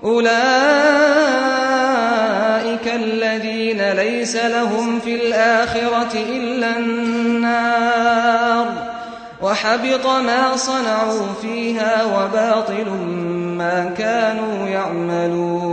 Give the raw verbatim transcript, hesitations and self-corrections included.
أولئك الذين ليس لهم في الآخرة إلا النار وحبط ما صنعوا فيها وباطل ما كانوا يعملون